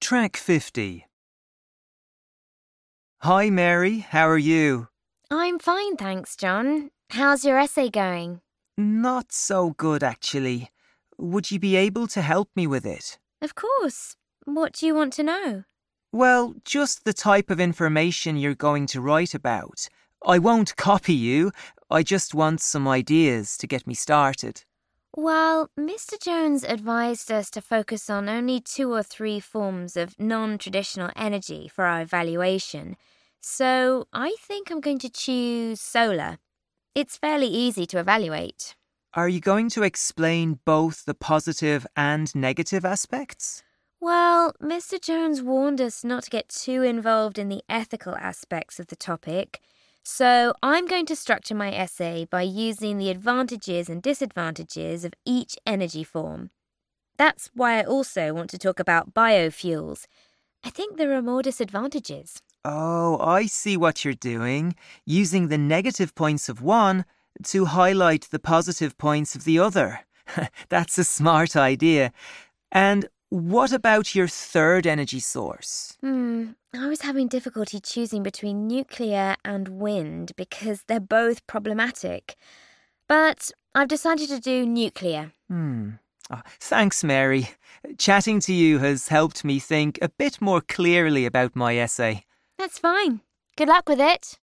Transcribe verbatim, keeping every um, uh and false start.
Track fifty. Hi, Mary. How are you? I'm fine, thanks, John. How's your essay going? Not so good, actually. Would you be able to help me with it? Of course. What do you want to know? Well, just the type of information you're going to write about. I won't copy you. I just want some ideas to get me started. Well, Mister Jones advised us to focus on only two or three forms of non-traditional energy for our evaluation. So I think I'm going to choose solar. It's fairly easy to evaluate. Are you going to explain both the positive and negative aspects? Well, Mister Jones warned us not to get too involved in the ethical aspects of the topic, so I'm going to structure my essay by using the advantages and disadvantages of each energy form. That's why I also want to talk about biofuels. I think there are more disadvantages. Oh, I see what you're doing. Using the negative points of one to highlight the positive points of the other. That's a smart idea. And what about your third energy source? Hmm, I was having difficulty choosing between nuclear and wind because they're both problematic. But I've decided to do nuclear. Hmm. Oh, thanks, Mary. Chatting to you has helped me think a bit more clearly about my essay. That's fine. Good luck with it.